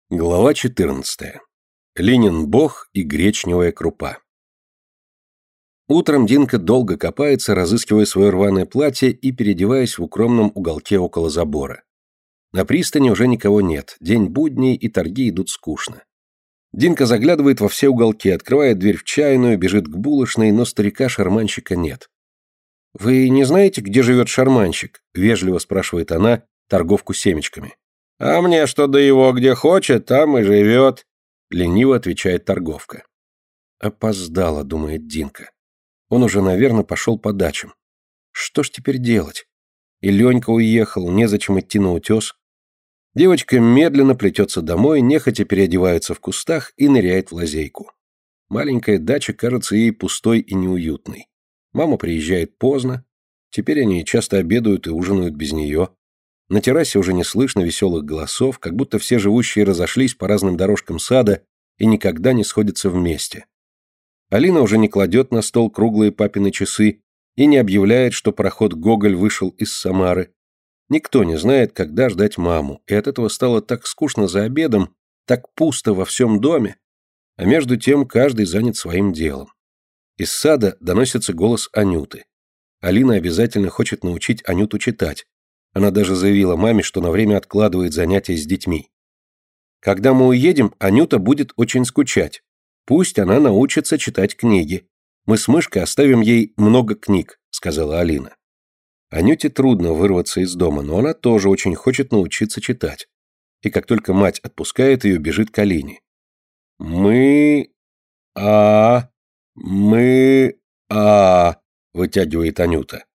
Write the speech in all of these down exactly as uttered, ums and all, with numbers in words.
Глава четырнадцатая. Линин бог и гречневая крупа. Утром Динка долго копается, разыскивая свое рваное платье и переодеваясь в укромном уголке около забора. На пристани уже никого нет, день будний и торги идут скучно. Динка заглядывает во все уголки, открывает дверь в чайную, бежит к булочной, но старика-шарманщика нет. «Вы не знаете, где живет шарманщик?» – вежливо спрашивает она торговку семечками. «А мне что до его, где хочет, там и живет», — лениво отвечает торговка. «Опоздала», — думает Динка. «Он уже, наверное, пошел по дачам. Что ж теперь делать? И Ленька уехал, незачем идти на утес». Девочка медленно плетется домой, нехотя переодевается в кустах и ныряет в лазейку. Маленькая дача кажется ей пустой и неуютной. Мама приезжает поздно, теперь они часто обедают и ужинают без нее. На террасе уже не слышно веселых голосов, как будто все живущие разошлись по разным дорожкам сада и никогда не сходятся вместе. Алина уже не кладет на стол круглые папины часы и не объявляет, что пароход «Гоголь» вышел из Самары. Никто не знает, когда ждать маму, и от этого стало так скучно за обедом, так пусто во всем доме, а между тем каждый занят своим делом. Из сада доносится голос Анюты. Алина обязательно хочет научить Анюту читать. Она даже заявила маме, что на время откладывает занятия с детьми. «Когда мы уедем, Анюта будет очень скучать. Пусть она научится читать книги. Мы с Мышкой оставим ей много книг», — сказала Алина. Анюте трудно вырваться из дома, но она тоже очень хочет научиться читать. И как только мать отпускает ее, бежит к Алине. «Мы... а... мы... а...» — вытягивает Анюта.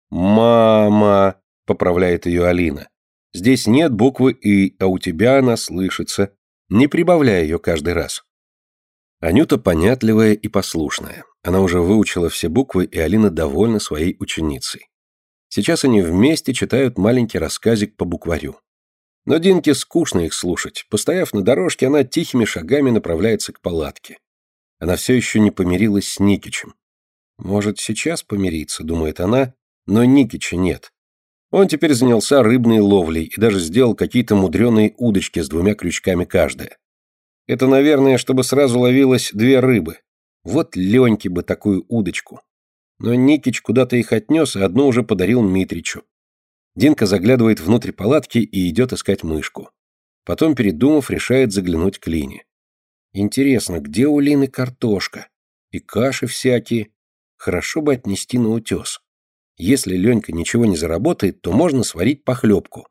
«Мама...» — поправляет ее Алина. «Здесь нет буквы «и», а у тебя она слышится. Не прибавляй ее каждый раз». Анюта понятливая и послушная. Она уже выучила все буквы, и Алина довольна своей ученицей. Сейчас они вместе читают маленький рассказик по букварю. Но Динке скучно их слушать. Постояв на дорожке, она тихими шагами направляется к палатке. Она все еще не помирилась с Никичем. «Может, сейчас помириться», — думает она, но Никича нет. Он теперь занялся рыбной ловлей и даже сделал какие-то мудреные удочки с двумя крючками каждая. Это, наверное, чтобы сразу ловилось две рыбы. Вот Леньке бы такую удочку. Но Никич куда-то их отнес, а одну уже подарил Митричу. Динка заглядывает внутрь палатки и идет искать Мышку. Потом, передумав, решает заглянуть к Лине. Интересно, где у Лины картошка? И каши всякие. Хорошо бы отнести на утес. Если Ленька ничего не заработает, то можно сварить похлебку.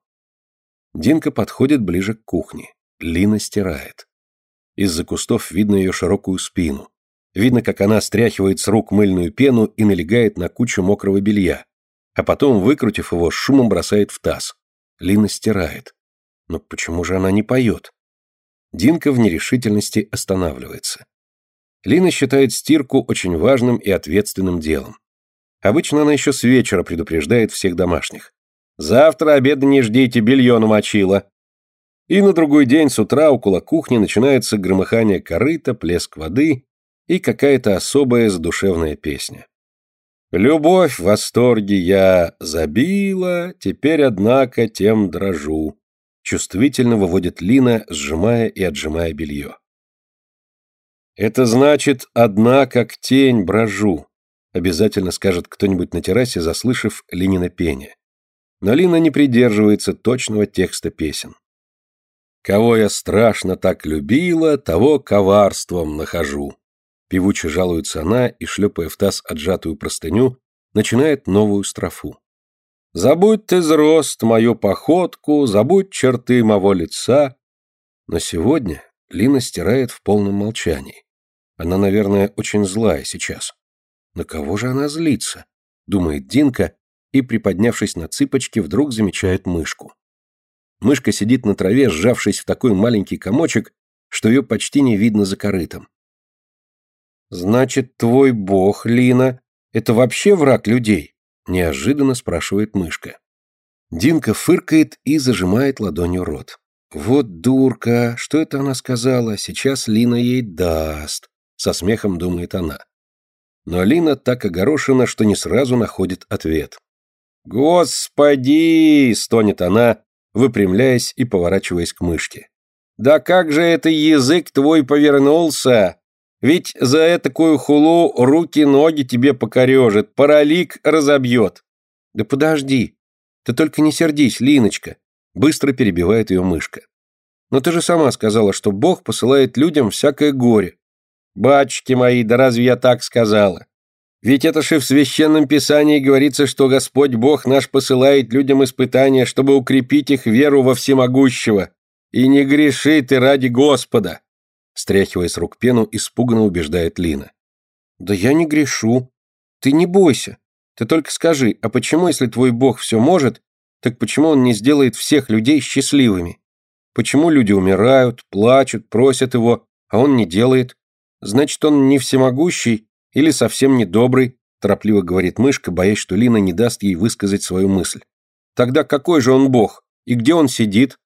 Динка подходит ближе к кухне. Лина стирает. Из-за кустов видно ее широкую спину. Видно, как она стряхивает с рук мыльную пену и налегает на кучу мокрого белья, а потом, выкрутив его, с шумом бросает в таз. Лина стирает. Но почему же она не поет? Динка в нерешительности останавливается. Лина считает стирку очень важным и ответственным делом. Обычно она еще с вечера предупреждает всех домашних. «Завтра обеда не ждите, белье намочила». И на другой день с утра около кухни начинается громыхание корыта, плеск воды и какая-то особая задушевная песня. «Любовь в восторге я забила, теперь, однако, тем дрожу», чувствительно выводит Лина, сжимая и отжимая белье. «Это значит, одна как тень брожу», обязательно скажет кто-нибудь на террасе, заслышав Линино пение. Но Лина не придерживается точного текста песен. «Кого я страшно так любила, того коварством нахожу», певуче жалуется она и, шлепая в таз отжатую простыню, начинает новую строфу. «Забудь ты зрост, мою походку, забудь черты моего лица». Но сегодня Лина стирает в полном молчании. Она, наверное, очень злая сейчас. На кого же она злится? Думает Динка и, приподнявшись на цыпочки, вдруг замечает Мышку. Мышка сидит на траве, сжавшись в такой маленький комочек, что ее почти не видно за корытом. «Значит, твой бог, Лина, это вообще враг людей?» – неожиданно спрашивает Мышка. Динка фыркает и зажимает ладонью рот. «Вот дурка, что это она сказала? Сейчас Лина ей даст», – со смехом думает она. Но Лина так огорошена, что не сразу находит ответ. «Господи!» – стонет она, выпрямляясь и поворачиваясь к Мышке. Да как же это язык твой повернулся? Ведь за этакую хулу руки-ноги тебе покорежит, паралик разобьет. Да подожди, ты только не сердись, Линочка, быстро перебивает ее мышка. Но ты же сама сказала, что Бог посылает людям всякое горе. Батюшки мои, да разве я так сказала? Ведь это же в Священном Писании говорится, что Господь Бог наш посылает людям испытания, чтобы укрепить их веру во всемогущего. И не греши ты ради Господа. Стряхивая с рук пену, испуганно убеждает Лина. Да я не грешу. Ты не бойся. Ты только скажи, а почему, если твой Бог все может, так почему он не сделает всех людей счастливыми? Почему люди умирают, плачут, просят его, а он не делает? Значит, он не всемогущий или совсем не добрый, торопливо говорит мышка, боясь, что Лина не даст ей высказать свою мысль. Тогда какой же он Бог? И где он сидит?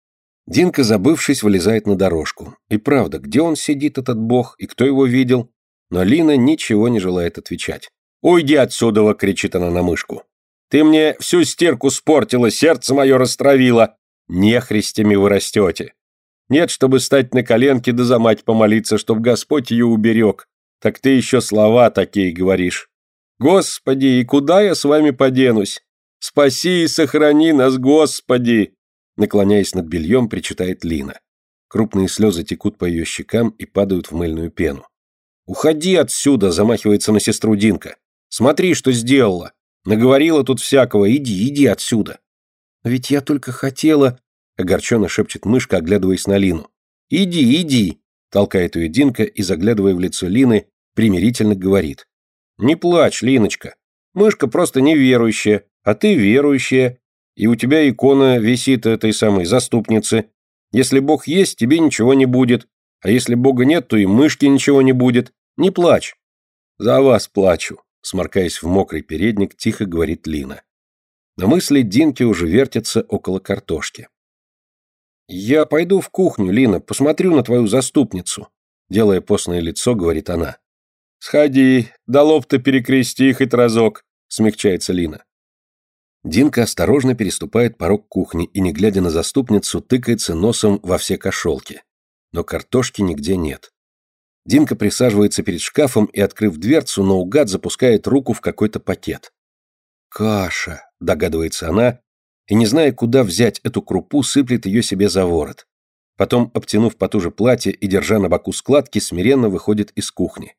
Динка, забывшись, вылезает на дорожку. И правда, где он сидит, этот Бог, и кто его видел? Но Лина ничего не желает отвечать. «Уйди отсюда!» — кричит она на мышку. «Ты мне всю стирку спортила, сердце мое растравила. Нехристями вы растете. Нет, чтобы стать на коленки да за мать помолиться, чтоб Господь ее уберег. Так ты еще слова такие говоришь. Господи, и куда я с вами поденусь? Спаси и сохрани нас, Господи!» Наклоняясь над бельем, причитает Лина. Крупные слезы текут по ее щекам и падают в мыльную пену. «Уходи отсюда!» — замахивается на сестру Динка. «Смотри, что сделала! Наговорила тут всякого! Иди, иди отсюда!» «Ведь я только хотела...» — огорченно шепчет мышка, оглядываясь на Лину. «Иди, иди!» — толкает ее Динка и, заглядывая в лицо Лины, примирительно говорит. «Не плачь, Линочка. Мышка просто неверующая, а ты верующая. И у тебя икона висит этой самой заступницы. Если Бог есть, тебе ничего не будет. А если Бога нет, то и мышке ничего не будет. Не плачь». «За вас плачу», — сморкаясь в мокрый передник, тихо говорит Лина. Но мысли Динки уже вертятся около картошки. «Я пойду в кухню, Лина, посмотрю на твою заступницу», — делая постное лицо, говорит она. «Сходи, да лоб-то перекрести хоть разок», — смягчается Лина. Динка осторожно переступает порог кухни и, не глядя на заступницу, тыкается носом во все кошелки. Но картошки нигде нет. Динка присаживается перед шкафом и, открыв дверцу, наугад запускает руку в какой-то пакет. «Каша», — догадывается она, и, не зная, куда взять эту крупу, сыплет ее себе за ворот. Потом, обтянув потуже платье и держа на боку складки, смиренно выходит из кухни.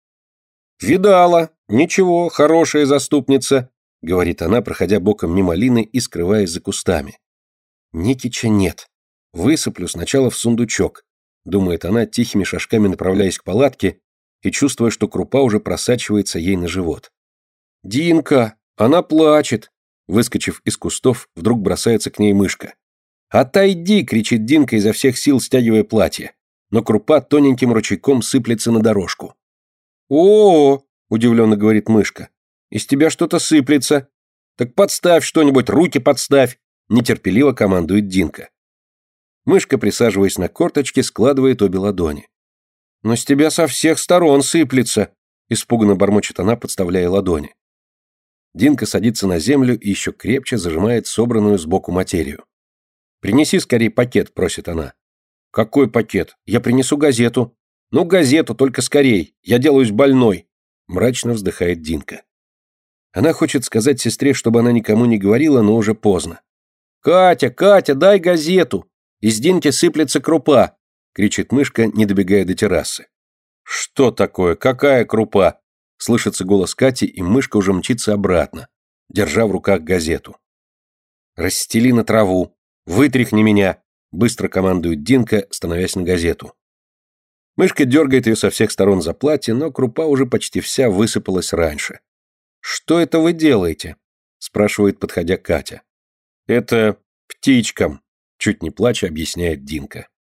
«Видала, ничего, хорошая заступница», — говорит она, проходя боком мимо Лины и скрываясь за кустами. «Никича нет. Высыплю сначала в сундучок», — думает она, тихими шажками направляясь к палатке и чувствуя, что крупа уже просачивается ей на живот. «Динка, она плачет», — выскочив из кустов, вдруг бросается к ней мышка. «Отойди!» — кричит Динка изо всех сил, стягивая платье, но крупа тоненьким ручейком сыплется на дорожку. «О-о-о!» — удивленно говорит мышка. «Из тебя что-то сыплется. Так подставь что-нибудь, руки подставь!» — нетерпеливо командует Динка. Мышка, присаживаясь на корточки, складывает обе ладони. «Но с тебя со всех сторон сыплется!» — испуганно бормочет она, подставляя ладони. Динка садится на землю и еще крепче зажимает собранную сбоку материю. «Принеси скорее пакет», — просит она. «Какой пакет? Я принесу газету». «Ну, газету, только скорей. Я делаюсь больной», — мрачно вздыхает Динка. Она хочет сказать сестре, чтобы она никому не говорила, но уже поздно. «Катя, Катя, дай газету! Из Динки сыплется крупа!» — кричит мышка, не добегая до террасы. «Что такое? Какая крупа?» — слышится голос Кати, и мышка уже мчится обратно, держа в руках газету. «Расстели на траву! Вытряхни меня!» — быстро командует Динка, становясь на газету. Мышка дергает ее со всех сторон за платье, но крупа уже почти вся высыпалась раньше. «Что это вы делаете?» — спрашивает, подходя Катя. «Это птичкам», — чуть не плача объясняет Динка.